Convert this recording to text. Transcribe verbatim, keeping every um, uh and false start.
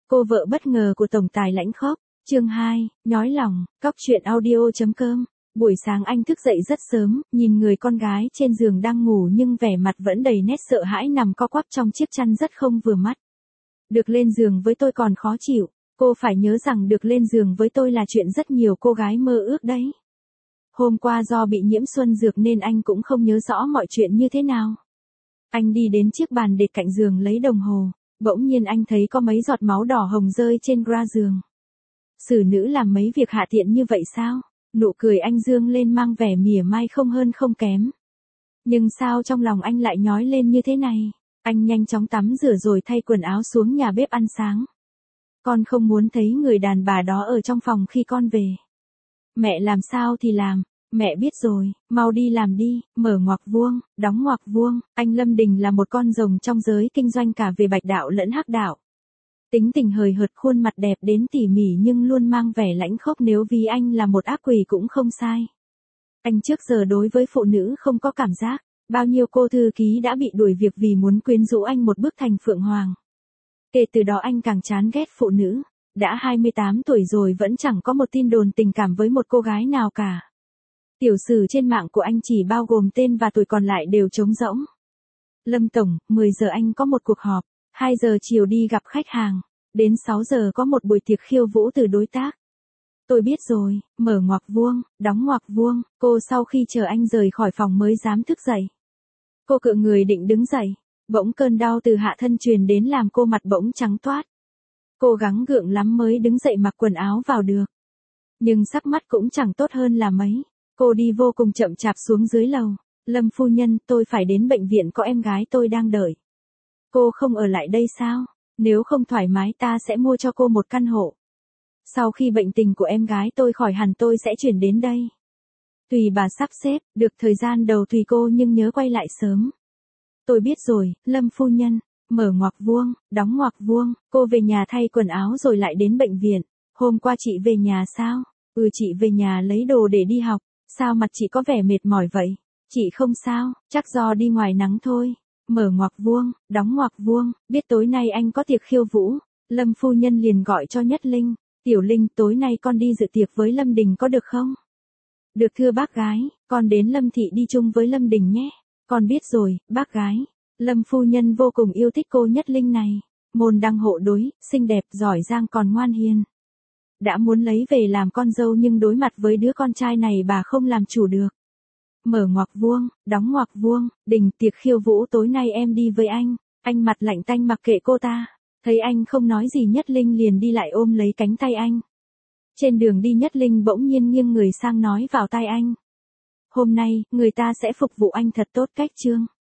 Cô vợ bất ngờ của tổng tài Lãnh Khốc. Chương hai, nhói lòng, cóc truyện audio chấm com. Buổi sáng anh thức dậy rất sớm, nhìn người con gái trên giường đang ngủ nhưng vẻ mặt vẫn đầy nét sợ hãi nằm co quắp trong chiếc chăn rất không vừa mắt. Được lên giường với tôi còn khó chịu, cô phải nhớ rằng được lên giường với tôi là chuyện rất nhiều cô gái mơ ước đấy. Hôm qua do bị nhiễm xuân dược nên anh cũng không nhớ rõ mọi chuyện như thế nào. Anh đi đến chiếc bàn để cạnh giường lấy đồng hồ, bỗng nhiên anh thấy có mấy giọt máu đỏ hồng rơi trên gra giường. Xử nữ làm mấy việc hạ tiện như vậy sao? Nụ cười anh dương lên mang vẻ mỉa mai không hơn không kém. Nhưng sao trong lòng anh lại nhói lên như thế này? Anh nhanh chóng tắm rửa rồi thay quần áo xuống nhà bếp ăn sáng. Con không muốn thấy người đàn bà đó ở trong phòng khi con về. Mẹ làm sao thì làm, mẹ biết rồi, mau đi làm đi, mở ngoặc vuông, đóng ngoặc vuông. Anh Lâm Đình là một con rồng trong giới kinh doanh cả về bạch đạo lẫn hắc đạo. Tính tình hời hợt, khuôn mặt đẹp đến tỉ mỉ nhưng luôn mang vẻ lãnh khốc, nếu ví anh là một ác quỷ cũng không sai. Anh trước giờ đối với phụ nữ không có cảm giác, bao nhiêu cô thư ký đã bị đuổi việc vì muốn quyến rũ anh một bước thành phượng hoàng. Kể từ đó anh càng chán ghét phụ nữ, đã hai mươi tám tuổi rồi vẫn chẳng có một tin đồn tình cảm với một cô gái nào cả. Tiểu sử trên mạng của anh chỉ bao gồm tên và tuổi, còn lại đều trống rỗng. Lâm Tổng, mười giờ anh có một cuộc họp, hai giờ chiều đi gặp khách hàng, đến sáu giờ có một buổi tiệc khiêu vũ từ đối tác. Tôi biết rồi, mở ngoặc vuông, đóng ngoặc vuông. Cô sau khi chờ anh rời khỏi phòng mới dám thức dậy. Cô cựa người định đứng dậy, bỗng cơn đau từ hạ thân truyền đến làm cô mặt bỗng trắng toát. Cô gắng gượng lắm mới đứng dậy mặc quần áo vào được. Nhưng sắc mắt cũng chẳng tốt hơn là mấy. Cô đi vô cùng chậm chạp xuống dưới lầu. Lâm phu nhân, tôi phải đến bệnh viện, có em gái tôi đang đợi. Cô không ở lại đây sao? Nếu không thoải mái ta sẽ mua cho cô một căn hộ. Sau khi bệnh tình của em gái tôi khỏi hẳn tôi sẽ chuyển đến đây. Tùy bà sắp xếp, được thời gian đầu tùy cô nhưng nhớ quay lại sớm. Tôi biết rồi, Lâm phu nhân. Mở ngoặc vuông, đóng ngoặc vuông. Cô về nhà thay quần áo rồi lại đến bệnh viện. Hôm qua chị về nhà sao? Ừ, chị về nhà lấy đồ để đi học. Sao mặt chị có vẻ mệt mỏi vậy? Chị không sao, chắc do đi ngoài nắng thôi. Mở ngoặc vuông, đóng ngoặc vuông. Biết tối nay anh có tiệc khiêu vũ, Lâm phu nhân liền gọi cho Nhất Linh. Tiểu Linh, tối nay con đi dự tiệc với Lâm Đình có được không? Được thưa bác gái, con đến Lâm thị đi chung với Lâm Đình nhé. Con biết rồi, bác gái. Lâm phu nhân vô cùng yêu thích cô Nhất Linh này. Môn đăng hộ đối, xinh đẹp, giỏi giang còn ngoan hiền. Đã muốn lấy về làm con dâu nhưng đối mặt với đứa con trai này bà không làm chủ được. Mở ngoặc vuông, đóng ngoặc vuông. Đình, tiệc khiêu vũ tối nay em đi với anh. Anh mặt lạnh tanh mặc kệ cô ta. Thấy anh không nói gì Nhất Linh liền đi lại ôm lấy cánh tay anh. Trên đường đi Nhất Linh bỗng nhiên nghiêng người sang nói vào tai anh. Hôm nay, người ta sẽ phục vụ anh thật tốt cách chương.